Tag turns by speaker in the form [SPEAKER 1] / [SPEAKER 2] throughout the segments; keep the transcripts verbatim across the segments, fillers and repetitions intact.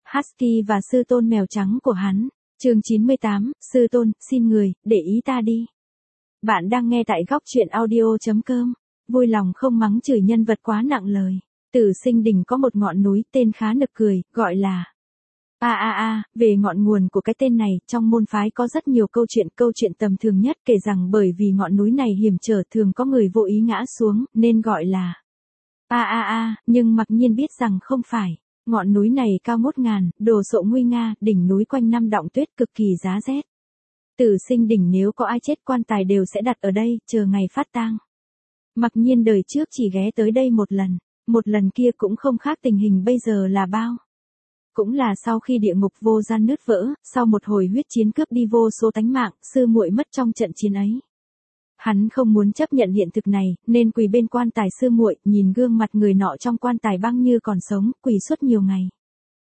[SPEAKER 1] Husky và sư tôn mèo trắng của hắn. Chương chín mươi tám, sư tôn, xin người, để ý ta đi. Bạn đang nghe tại góc truyện audio chấm com. Vui lòng không mắng chửi nhân vật quá nặng lời. Tử Sinh Đỉnh có một ngọn núi tên khá nực cười, gọi là A A A. Về ngọn nguồn của cái tên này, trong môn phái có rất nhiều câu chuyện. Câu chuyện tầm thường nhất kể rằng bởi vì ngọn núi này hiểm trở, thường có người vô ý ngã xuống, nên gọi là A A A. Nhưng mặc nhiên biết rằng không phải. Ngọn núi này cao một ngàn, đồ sộ nguy nga, đỉnh núi quanh năm đọng tuyết, cực kỳ giá rét. Tử Sinh Đỉnh nếu có ai chết, quan tài đều sẽ đặt ở đây, chờ ngày phát tang. Mặc nhiên đời trước chỉ ghé tới đây một lần, một lần kia cũng không khác tình hình bây giờ là bao. Cũng là sau khi địa ngục vô gian nứt vỡ, sau một hồi huyết chiến cướp đi vô số tánh mạng, sư muội mất trong trận chiến ấy. Hắn không muốn chấp nhận hiện thực này, nên quỳ bên quan tài sư muội, nhìn gương mặt người nọ trong quan tài băng như còn sống, quỳ suốt nhiều ngày.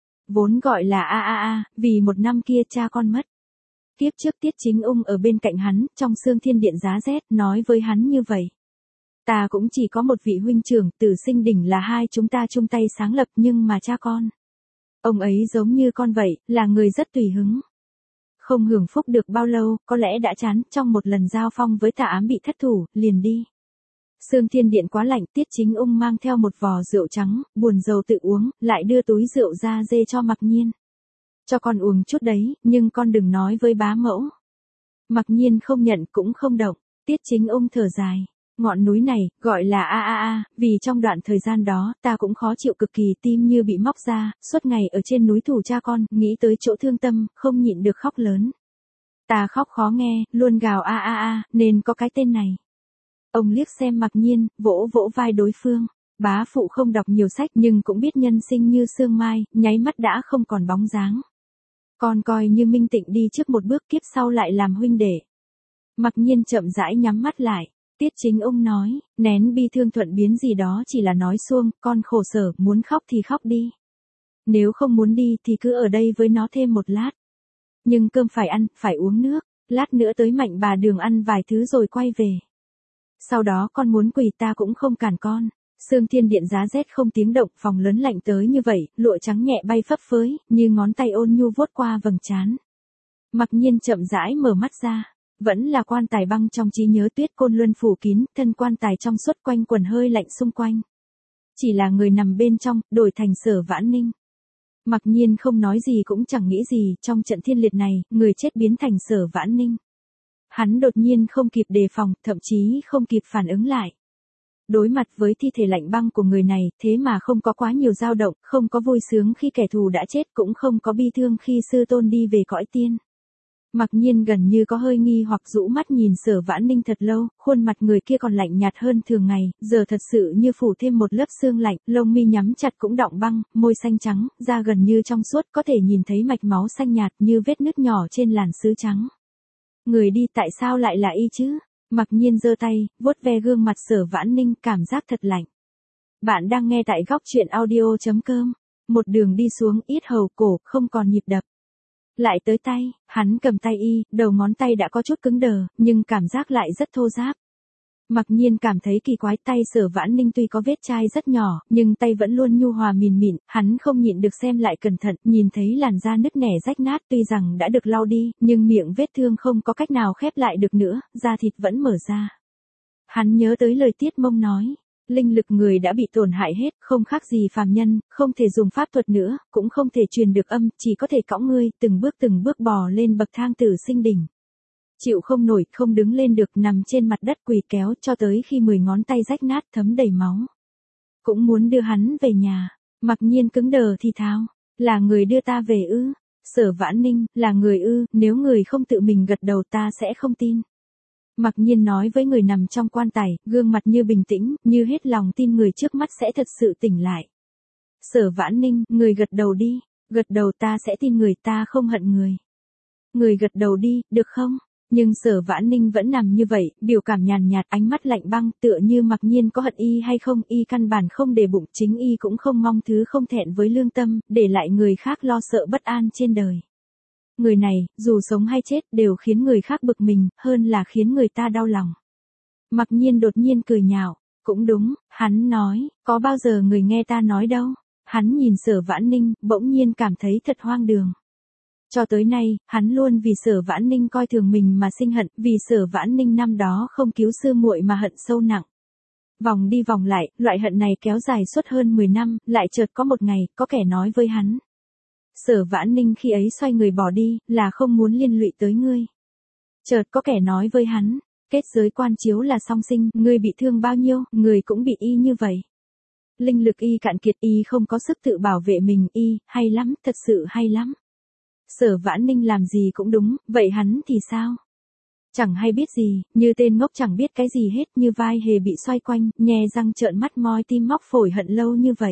[SPEAKER 1] Vốn gọi là A A A, vì một năm kia cha con mất. Tiếp trước Tiết Chính Ung ở bên cạnh hắn, trong Sương Thiên Điện giá rét, nói với hắn như vậy. Ta cũng chỉ có một vị huynh trưởng, Tử Sinh Đỉnh là hai chúng ta chung tay sáng lập, nhưng mà cha con. Ông ấy giống như con vậy, là người rất tùy hứng. Không hưởng phúc được bao lâu, có lẽ đã chán, trong một lần giao phong với tà ám bị thất thủ, liền đi. Sương Thiên Điện quá lạnh, Tiết Chính Ung mang theo một vò rượu trắng, buồn rầu tự uống, lại đưa túi rượu ra dê cho Mặc Nhiên. Cho con uống chút đấy, nhưng con đừng nói với bá mẫu. Mặc Nhiên không nhận cũng không động, Tiết Chính Ung thở dài. Ngọn núi này, gọi là A A A, vì trong đoạn thời gian đó, ta cũng khó chịu cực kỳ, tim như bị móc ra, suốt ngày ở trên núi thủ cha con, nghĩ tới chỗ thương tâm, không nhịn được khóc lớn. Ta khóc khó nghe, luôn gào A A A, nên có cái tên này. Ông liếc xem Mặc Nhiên, vỗ vỗ vai đối phương. Bá phụ không đọc nhiều sách nhưng cũng biết nhân sinh như sương mai, nháy mắt đã không còn bóng dáng. Con coi như Minh Tịnh đi trước một bước, kiếp sau lại làm huynh đệ. Mặc Nhiên chậm rãi nhắm mắt lại. Tiết Chính Ung nói, nén bi thương thuận biến gì đó chỉ là nói suông, con khổ sở, muốn khóc thì khóc đi. Nếu không muốn đi thì cứ ở đây với nó thêm một lát. Nhưng cơm phải ăn, phải uống nước, lát nữa tới Mạnh bà Đường ăn vài thứ rồi quay về. Sau đó con muốn quỳ ta cũng không cản con. Sương Thiên Điện giá rét không tiếng động, phòng lớn lạnh tới như vậy, lụa trắng nhẹ bay phấp phới, như ngón tay ôn nhu vuốt qua vầng trán. Mặc Nhiên chậm rãi mở mắt ra. Vẫn là quan tài băng trong trí nhớ, tuyết côn luân phủ kín, thân quan tài trong suốt, quanh quần hơi lạnh xung quanh. Chỉ là người nằm bên trong, đổi thành Sở Vãn Ninh. Mặc Nhiên không nói gì cũng chẳng nghĩ gì, trong trận thiên liệt này, người chết biến thành Sở Vãn Ninh. Hắn đột nhiên không kịp đề phòng, thậm chí không kịp phản ứng lại. Đối mặt với thi thể lạnh băng của người này, thế mà không có quá nhiều dao động, không có vui sướng khi kẻ thù đã chết, cũng không có bi thương khi sư tôn đi về cõi tiên. Mặc Nhiên gần như có hơi nghi hoặc rũ mắt nhìn Sở Vãn Ninh thật lâu, khuôn mặt người kia còn lạnh nhạt hơn thường ngày, giờ thật sự như phủ thêm một lớp sương lạnh, lông mi nhắm chặt cũng đọng băng, môi xanh trắng, da gần như trong suốt, có thể nhìn thấy mạch máu xanh nhạt như vết nứt nhỏ trên làn sứ trắng. Người đi tại sao lại là y chứ? Mặc Nhiên giơ tay, vuốt ve gương mặt Sở Vãn Ninh, cảm giác thật lạnh. Bạn đang nghe tại góc truyện audio chấm com. Một đường đi xuống, yết hầu cổ không còn nhịp đập. Lại tới tay, hắn cầm tay y, đầu ngón tay đã có chút cứng đờ, nhưng cảm giác lại rất thô ráp. Mặc Nhiên cảm thấy kỳ quái, tay Sở Vãn Ninh tuy có vết chai rất nhỏ, nhưng tay vẫn luôn nhu hòa mịn mịn, hắn không nhịn được xem lại cẩn thận, nhìn thấy làn da nứt nẻ rách nát, tuy rằng đã được lau đi, nhưng miệng vết thương không có cách nào khép lại được nữa, da thịt vẫn mở ra. Hắn nhớ tới lời Tiết Mông nói. Linh lực người đã bị tổn hại hết, không khác gì phàm nhân, không thể dùng pháp thuật nữa, cũng không thể truyền được âm, chỉ có thể cõng ngươi, từng bước từng bước bò lên bậc thang Tử Sinh Đỉnh. Chịu không nổi, không đứng lên được, nằm trên mặt đất quỳ kéo cho tới khi mười ngón tay rách nát thấm đầy máu. Cũng muốn đưa hắn về nhà. Mặc Nhiên cứng đờ thì thào, là người đưa ta về ư? Sở Vãn Ninh, là người ư? Nếu người không tự mình gật đầu ta sẽ không tin. Mặc Nhiên nói với người nằm trong quan tài, gương mặt như bình tĩnh, như hết lòng tin người trước mắt sẽ thật sự tỉnh lại. Sở Vãn Ninh, người gật đầu đi, gật đầu ta sẽ tin người, ta không hận người. Người gật đầu đi, được không? Nhưng Sở Vãn Ninh vẫn nằm như vậy, biểu cảm nhàn nhạt, ánh mắt lạnh băng, tựa như Mặc Nhiên có hận y hay không, y căn bản không để bụng, chính y cũng không mong thứ không thẹn với lương tâm, để lại người khác lo sợ bất an trên đời. Người này, dù sống hay chết, đều khiến người khác bực mình, hơn là khiến người ta đau lòng. Mặc Nhiên đột nhiên cười nhạo, cũng đúng, hắn nói, có bao giờ người nghe ta nói đâu. Hắn nhìn Sở Vãn Ninh, bỗng nhiên cảm thấy thật hoang đường. Cho tới nay, hắn luôn vì Sở Vãn Ninh coi thường mình mà sinh hận, vì Sở Vãn Ninh năm đó không cứu sư muội mà hận sâu nặng. Vòng đi vòng lại, loại hận này kéo dài suốt hơn mười năm, lại chợt có một ngày, có kẻ nói với hắn. Sở Vãn Ninh khi ấy xoay người bỏ đi, là không muốn liên lụy tới ngươi. Chợt có kẻ nói với hắn, kết giới quan chiếu là song sinh, ngươi bị thương bao nhiêu, người cũng bị y như vậy. Linh lực y cạn kiệt, y không có sức tự bảo vệ mình, y, hay lắm, thật sự hay lắm. Sở Vãn Ninh làm gì cũng đúng, vậy hắn thì sao? Chẳng hay biết gì, như tên ngốc chẳng biết cái gì hết, như vai hề bị xoay quanh, nhè răng trợn mắt moi tim móc phổi hận lâu như vậy.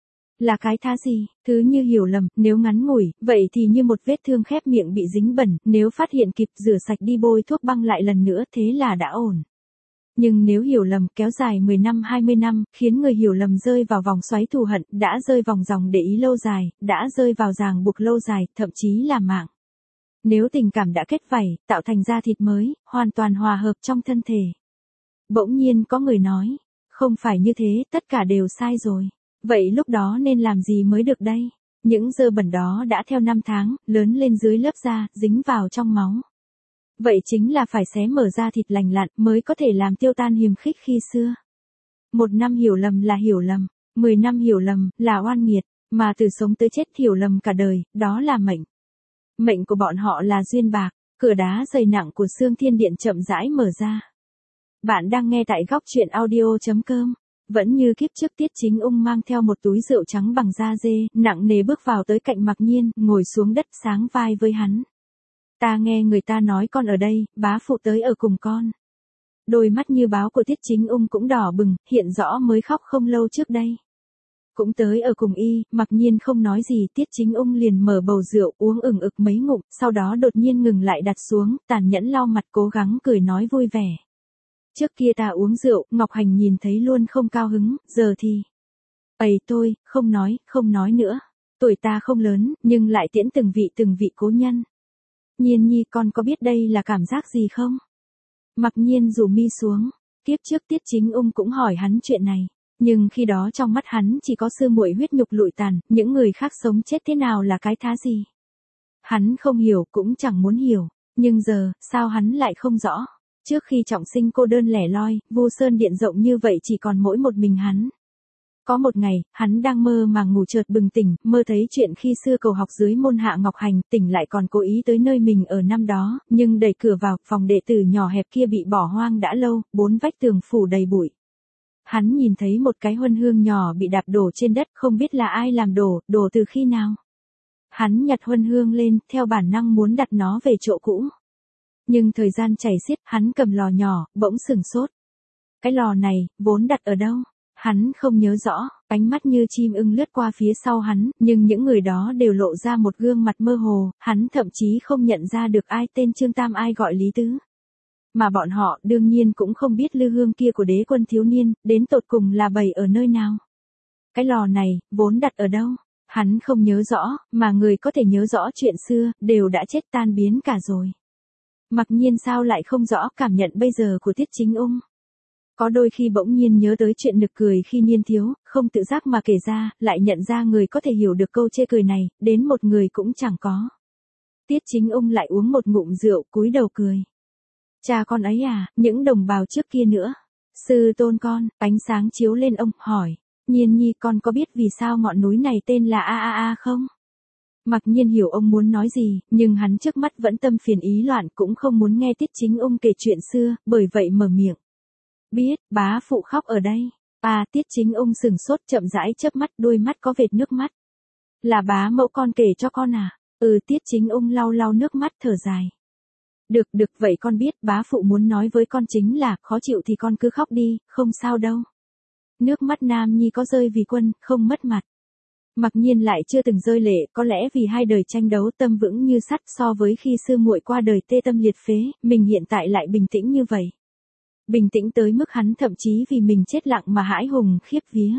[SPEAKER 1] Là cái thá gì, thứ như hiểu lầm, nếu ngắn ngủi, vậy thì như một vết thương khép miệng bị dính bẩn, nếu phát hiện kịp rửa sạch đi bôi thuốc băng lại lần nữa thế là đã ổn. Nhưng nếu hiểu lầm kéo dài mười năm hai mươi năm, khiến người hiểu lầm rơi vào vòng xoáy thù hận, đã rơi vòng dòng để ý lâu dài, đã rơi vào ràng buộc lâu dài, thậm chí là mạng. Nếu tình cảm đã kết vảy, tạo thành da thịt mới, hoàn toàn hòa hợp trong thân thể. Bỗng nhiên có người nói, không phải như thế, tất cả đều sai rồi. Vậy lúc đó nên làm gì mới được đây? Những dơ bẩn đó đã theo năm tháng, lớn lên dưới lớp da, dính vào trong máu. Vậy chính là phải xé mở da thịt lành lặn mới có thể làm tiêu tan hiềm khích khi xưa. Một năm hiểu lầm là hiểu lầm, mười năm hiểu lầm là oan nghiệt, mà từ sống tới chết hiểu lầm cả đời, đó là mệnh. Mệnh của bọn họ là duyên bạc, cửa đá dày nặng của xương thiên điện chậm rãi mở ra. Bạn đang nghe tại góc truyện audio chấm com. Vẫn như kiếp trước Tiết Chính Ung mang theo một túi rượu trắng bằng da dê, nặng nề bước vào tới cạnh Mặc Nhiên, ngồi xuống đất sáng vai với hắn. Ta nghe người ta nói con ở đây, bá phụ tới ở cùng con. Đôi mắt như báo của Tiết Chính Ung cũng đỏ bừng, hiện rõ mới khóc không lâu trước đây. Cũng tới ở cùng y, Mặc Nhiên không nói gì, Tiết Chính Ung liền mở bầu rượu uống ửng ực mấy ngụm, sau đó đột nhiên ngừng lại đặt xuống, tàn nhẫn lau mặt cố gắng cười nói vui vẻ. Trước kia ta uống rượu, Ngọc Hành nhìn thấy luôn không cao hứng, giờ thì... Ây tôi, không nói, không nói nữa. Tuổi ta không lớn, nhưng lại tiễn từng vị từng vị cố nhân. Nhiên nhi con có biết đây là cảm giác gì không? Mặc Nhiên rủ mi xuống. Kiếp trước Tiết Chính Ung cũng hỏi hắn chuyện này. Nhưng khi đó trong mắt hắn chỉ có sư muội huyết nhục lụi tàn, những người khác sống chết thế nào là cái thá gì. Hắn không hiểu cũng chẳng muốn hiểu. Nhưng giờ, sao hắn lại không rõ? Trước khi trọng sinh cô đơn lẻ loi, Vu Sơn Điện rộng như vậy chỉ còn mỗi một mình hắn. Có một ngày, hắn đang mơ mà ngủ chợt bừng tỉnh, mơ thấy chuyện khi xưa cầu học dưới môn Hạ Ngọc Hành, tỉnh lại còn cố ý tới nơi mình ở năm đó, nhưng đẩy cửa vào, phòng đệ tử nhỏ hẹp kia bị bỏ hoang đã lâu, bốn vách tường phủ đầy bụi. Hắn nhìn thấy một cái huân hương nhỏ bị đạp đổ trên đất, không biết là ai làm đổ, đổ từ khi nào. Hắn nhặt huân hương lên, theo bản năng muốn đặt nó về chỗ cũ. Nhưng thời gian chảy xiết, hắn cầm lò nhỏ, bỗng sửng sốt. Cái lò này, vốn đặt ở đâu? Hắn không nhớ rõ, ánh mắt như chim ưng lướt qua phía sau hắn, nhưng những người đó đều lộ ra một gương mặt mơ hồ, hắn thậm chí không nhận ra được ai tên Trương Tam ai gọi Lý Tứ. Mà bọn họ đương nhiên cũng không biết lư hương kia của Đế Quân thiếu niên, đến tột cùng là bày ở nơi nào. Cái lò này, vốn đặt ở đâu? Hắn không nhớ rõ, mà người có thể nhớ rõ chuyện xưa, đều đã chết tan biến cả rồi. Mặc Nhiên sao lại không rõ cảm nhận bây giờ của Tiết Chính Ung. Có đôi khi bỗng nhiên nhớ tới chuyện nực cười khi niên thiếu, không tự giác mà kể ra, lại nhận ra người có thể hiểu được câu chê cười này, đến một người cũng chẳng có. Tiết Chính Ung lại uống một ngụm rượu, cúi đầu cười. Cha con ấy à, những đồng bào trước kia nữa. Sư tôn con, ánh sáng chiếu lên ông, hỏi. Nhiên nhi con có biết vì sao ngọn núi này tên là A A A không? Mặc Nhiên hiểu ông muốn nói gì, nhưng hắn trước mắt vẫn tâm phiền ý loạn cũng không muốn nghe Tiết Chính Ung kể chuyện xưa, bởi vậy mở miệng. Biết, bá phụ khóc ở đây. À, Tiết Chính Ung sừng sốt chậm rãi chớp mắt, đôi mắt có vệt nước mắt. Là bá mẫu con kể cho con à? Ừ, Tiết Chính Ung lau lau nước mắt thở dài. Được, được, vậy con biết, bá phụ muốn nói với con chính là, khó chịu thì con cứ khóc đi, không sao đâu. Nước mắt Nam Nhi có rơi vì quân, không mất mặt. Mặc Nhiên lại chưa từng rơi lệ, có lẽ vì hai đời tranh đấu tâm vững như sắt, so với khi sư muội qua đời tê tâm liệt phế, mình hiện tại lại bình tĩnh như vậy. Bình tĩnh tới mức hắn thậm chí vì mình chết lặng mà hãi hùng khiếp vía.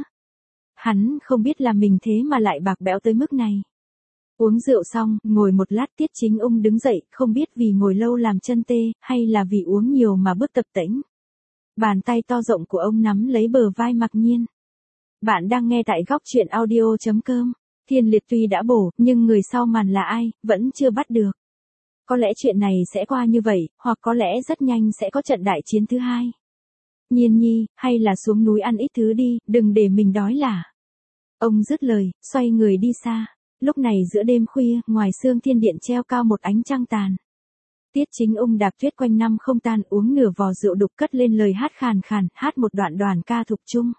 [SPEAKER 1] Hắn không biết là mình thế mà lại bạc bẽo tới mức này. Uống rượu xong, ngồi một lát Tiết Chính Ung đứng dậy, không biết vì ngồi lâu làm chân tê, hay là vì uống nhiều mà bước tập tễnh. Bàn tay to rộng của ông nắm lấy bờ vai Mặc Nhiên. Bạn đang nghe tại góc chuyện audio chấm com. Thiên liệt tuy đã bổ, nhưng người sau màn là ai, vẫn chưa bắt được. Có lẽ chuyện này sẽ qua như vậy, hoặc có lẽ rất nhanh sẽ có trận đại chiến thứ hai. Nhiên nhi, hay là xuống núi ăn ít thứ đi, đừng để mình đói lả. Ông dứt lời, xoay người đi xa. Lúc này giữa đêm khuya, ngoài sương thiên điện treo cao một ánh trăng tàn. Tiết Chính Ung đạp tuyết quanh năm không tan, uống nửa vò rượu đục cất lên lời hát khàn khàn, hát một đoạn đoàn ca thục trung.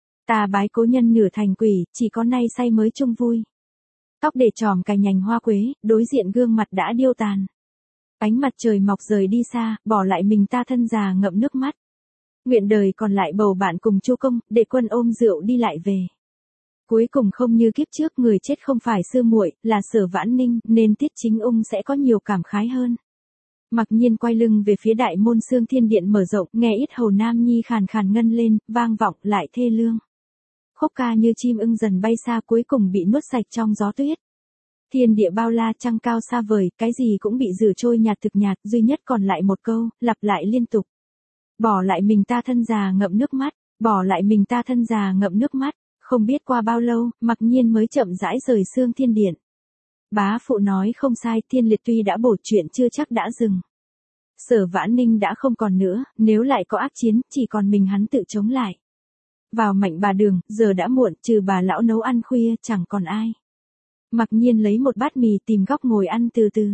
[SPEAKER 1] Ta bái cố nhân nửa thành quỷ, chỉ có nay say mới chung vui. Tóc để tròm cài nhành hoa quế, đối diện gương mặt đã điêu tàn. Ánh mặt trời mọc rời đi xa, bỏ lại mình ta thân già ngậm nước mắt. Nguyện đời còn lại bầu bạn cùng chu công, để quân ôm rượu đi lại về. Cuối cùng không như kiếp trước, người chết không phải sư muội, là Sở Vãn Ninh, nên Tiết Chính Ung sẽ có nhiều cảm khái hơn. Mặc nhiên quay lưng về phía đại môn Sương Thiên Điện mở rộng, nghe ít hầu nam nhi khàn khàn ngân lên, vang vọng lại thê lương. Khúc ca như chim ưng dần bay xa, cuối cùng bị nuốt sạch trong gió tuyết. Thiên địa bao la, trăng cao xa vời, cái gì cũng bị rửa trôi nhạt thực nhạt, duy nhất còn lại một câu, lặp lại liên tục. Bỏ lại mình ta thân già ngậm nước mắt, bỏ lại mình ta thân già ngậm nước mắt. Không biết qua bao lâu, Mặc Nhiên mới chậm rãi rời Sương Thiên Điện. Bá phụ nói không sai, Thiên liệt tuy đã bổ, chuyện chưa chắc đã dừng. Sở Vãn Ninh đã không còn nữa, nếu lại có ác chiến, chỉ còn mình hắn tự chống lại. Vào Mạnh Bà Đường, giờ đã muộn, trừ bà lão nấu ăn khuya, chẳng còn ai. Mặc Nhiên lấy một bát mì tìm góc ngồi ăn từ từ.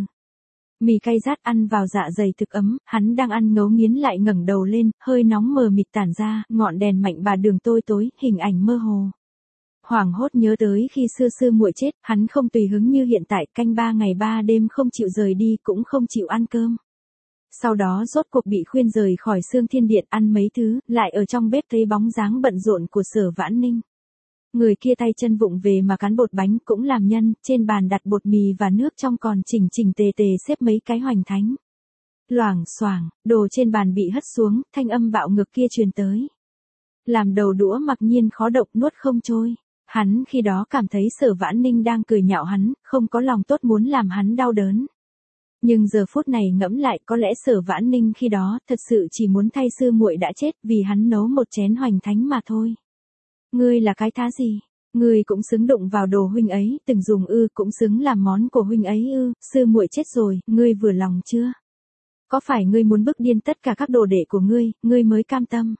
[SPEAKER 1] Mì cay rát ăn vào dạ dày thực ấm, hắn đang ăn ngấu nghiến lại ngẩng đầu lên, hơi nóng mờ mịt tản ra, ngọn đèn Mạnh Bà Đường tối tối, hình ảnh mơ hồ. Hoảng hốt nhớ tới khi xưa sư muội chết, hắn không tùy hứng như hiện tại, canh ba ngày ba đêm không chịu rời đi, cũng không chịu ăn cơm. Sau đó rốt cuộc bị khuyên rời khỏi Sương Thiên Điện, ăn mấy thứ, lại ở trong bếp thấy bóng dáng bận rộn của Sở Vãn Ninh. Người kia tay chân vụng về mà cán bột bánh, cũng làm nhân, trên bàn đặt bột mì và nước trong còn chỉnh chỉnh tề tề xếp mấy cái hoành thánh. Loảng xoảng, đồ trên bàn bị hất xuống, thanh âm bạo ngược kia truyền tới. Làm đầu đũa Mặc Nhiên khó độc nuốt không trôi. Hắn khi đó cảm thấy Sở Vãn Ninh đang cười nhạo hắn, không có lòng tốt muốn làm hắn đau đớn. Nhưng giờ phút này ngẫm lại, có lẽ Sở Vãn Ninh khi đó thật sự chỉ muốn thay sư muội đã chết vì hắn nấu một chén hoành thánh mà thôi. Ngươi là cái thá gì? Ngươi cũng xứng đụng vào đồ huynh ấy, từng dùng ư, cũng xứng làm món của huynh ấy ư, sư muội chết rồi, ngươi vừa lòng chưa? Có phải ngươi muốn bức điên tất cả các đồ đệ của ngươi, ngươi mới cam tâm?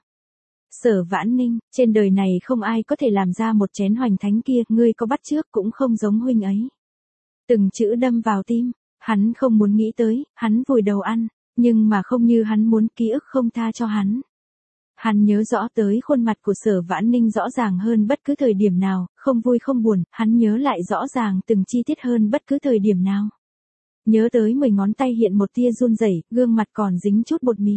[SPEAKER 1] Sở Vãn Ninh, trên đời này không ai có thể làm ra một chén hoành thánh kia, ngươi có bắt chước cũng không giống huynh ấy. Từng chữ đâm vào tim, hắn không muốn nghĩ tới, hắn vùi đầu ăn, nhưng mà không như hắn muốn, ký ức không tha cho hắn. Hắn nhớ rõ tới khuôn mặt của Sở Vãn Ninh rõ ràng hơn bất cứ thời điểm nào, không vui không buồn, hắn nhớ lại rõ ràng từng chi tiết hơn bất cứ thời điểm nào. Nhớ tới mười ngón tay hiện một tia run rẩy, gương mặt còn dính chút bột mì.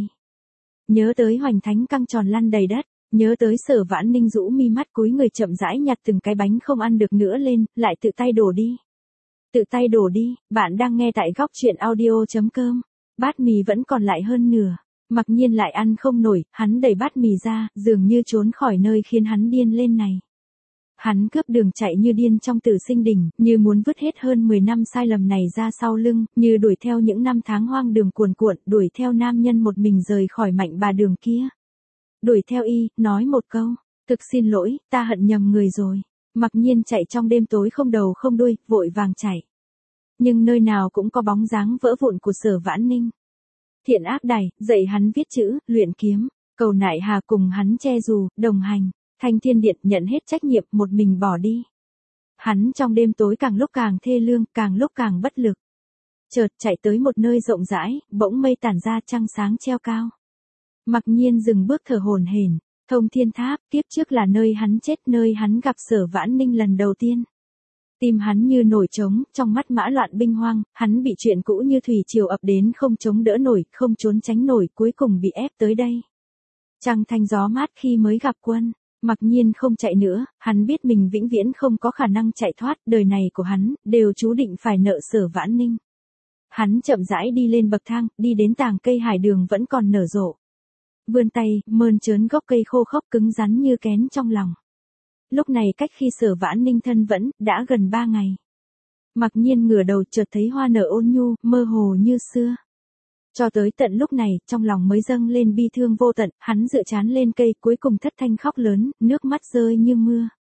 [SPEAKER 1] Nhớ tới hoành thánh căng tròn lăn đầy đất, nhớ tới Sở Vãn Ninh rũ mi mắt cúi người chậm rãi nhặt từng cái bánh không ăn được nữa lên, lại tự tay đổ đi. Tự tay đổ đi, bạn đang nghe tại góc chuyện audio chấm com. Bát mì vẫn còn lại hơn nửa. Mặc Nhiên lại ăn không nổi, hắn đẩy bát mì ra, dường như trốn khỏi nơi khiến hắn điên lên này. Hắn cướp đường chạy như điên trong Tử Sinh Đỉnh, như muốn vứt hết hơn mười năm sai lầm này ra sau lưng, như đuổi theo những năm tháng hoang đường cuồn cuộn, đuổi theo nam nhân một mình rời khỏi Mạnh Bà Đường kia. Đuổi theo y, nói một câu, thực xin lỗi, ta hận nhầm người rồi. Mặc Nhiên chạy trong đêm tối không đầu không đuôi, vội vàng chạy. Nhưng nơi nào cũng có bóng dáng vỡ vụn của Sở Vãn Ninh. Thiện ác đài, dạy hắn viết chữ, luyện kiếm, cầu nại hà cùng hắn che dù, đồng hành. Thanh Thiên Điện nhận hết trách nhiệm, một mình bỏ đi. Hắn trong đêm tối càng lúc càng thê lương, càng lúc càng bất lực. Chợt chạy tới một nơi rộng rãi, bỗng mây tản ra, trăng sáng treo cao. Mặc Nhiên dừng bước thở hổn hển. Thông Thiên Tháp, tiếp trước là nơi hắn chết, nơi hắn gặp Sở Vãn Ninh lần đầu tiên. Tim hắn như nổi trống, trong mắt mã loạn binh hoang, hắn bị chuyện cũ như thủy triều ập đến, không chống đỡ nổi, không trốn tránh nổi, cuối cùng bị ép tới đây. Trăng thanh gió mát khi mới gặp quân. Mặc Nhiên không chạy nữa, hắn biết mình vĩnh viễn không có khả năng chạy thoát, đời này của hắn, đều chú định phải nợ Sở Vãn Ninh. Hắn chậm rãi đi lên bậc thang, đi đến tàng cây hải đường vẫn còn nở rộ. Vươn tay, mơn trớn gốc cây khô khốc cứng rắn như kén trong lòng. Lúc này cách khi Sở Vãn Ninh thân vẫn, đã gần ba ngày. Mặc Nhiên ngửa đầu chợt thấy hoa nở ôn nhu, mơ hồ như xưa. Cho tới tận lúc này, trong lòng mới dâng lên bi thương vô tận, hắn dựa trán lên cây, cuối cùng thất thanh khóc lớn, nước mắt rơi như mưa.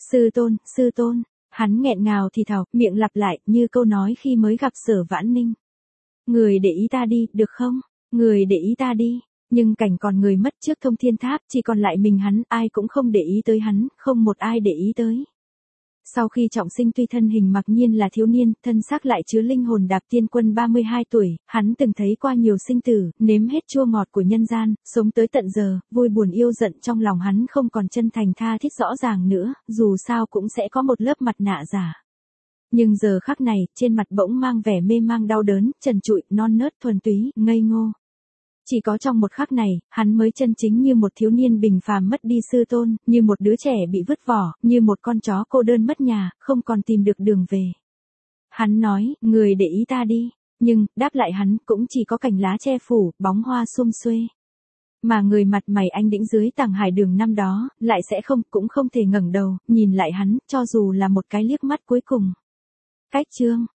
[SPEAKER 1] Sư tôn, sư tôn, hắn nghẹn ngào thì thào, miệng lặp lại, như câu nói khi mới gặp Sở Vãn Ninh. Người để ý ta đi, được không? Người để ý ta đi. Nhưng cảnh còn người mất trước Thông Thiên Tháp, chỉ còn lại mình hắn, ai cũng không để ý tới hắn, không một ai để ý tới. Sau khi trọng sinh tuy thân hình mặc nhiên là thiếu niên, thân xác lại chứa linh hồn Đạp Tiên Quân ba mươi hai tuổi, hắn từng thấy qua nhiều sinh tử, nếm hết chua ngọt của nhân gian, sống tới tận giờ, vui buồn yêu giận trong lòng hắn không còn chân thành tha thiết rõ ràng nữa, dù sao cũng sẽ có một lớp mặt nạ giả. Nhưng giờ khắc này, trên mặt bỗng mang vẻ mê mang đau đớn, trần trụi, non nớt thuần túy, ngây ngô. Chỉ có trong một khắc này, hắn mới chân chính như một thiếu niên bình phàm mất đi sư tôn, như một đứa trẻ bị vứt vỏ, như một con chó cô đơn mất nhà, không còn tìm được đường về. Hắn nói, người để ý ta đi, nhưng, đáp lại hắn, cũng chỉ có cành lá che phủ, bóng hoa sum xuê. Mà người mặt mày anh đĩnh dưới tảng hải đường năm đó, lại sẽ không, cũng không thể ngẩng đầu, nhìn lại hắn, cho dù là một cái liếc mắt cuối cùng. Cách chương